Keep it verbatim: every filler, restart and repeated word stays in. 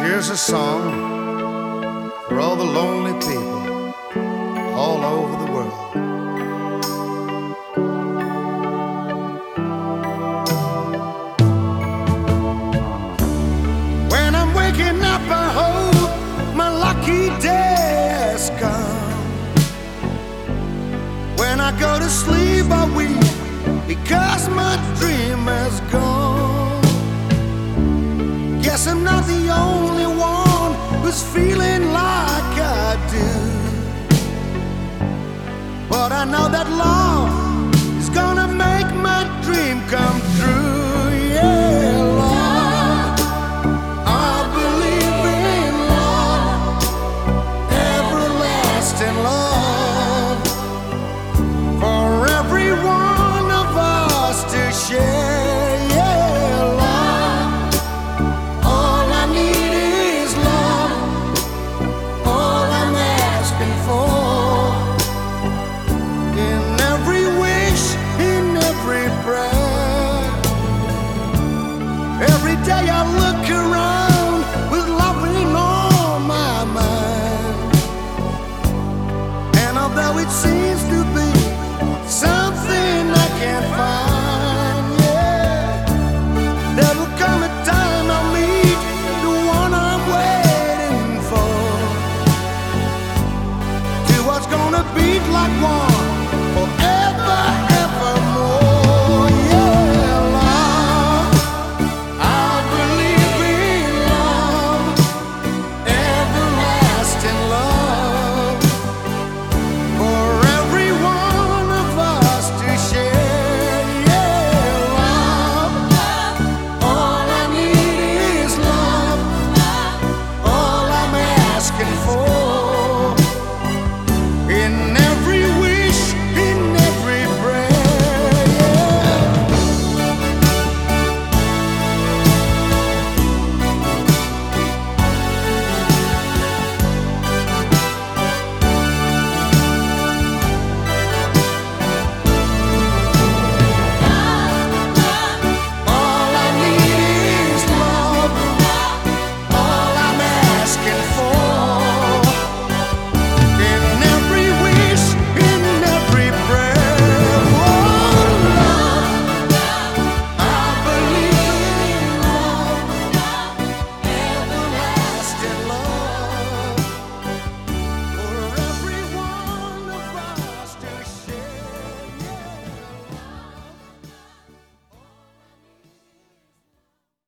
Here's a song for all the lonely people all over the world. When I'm waking up, I hope my lucky day has come. When I go to sleep, I weep because my dream has gone. Guess I'm not the only one who's feeling like I do, but I know that love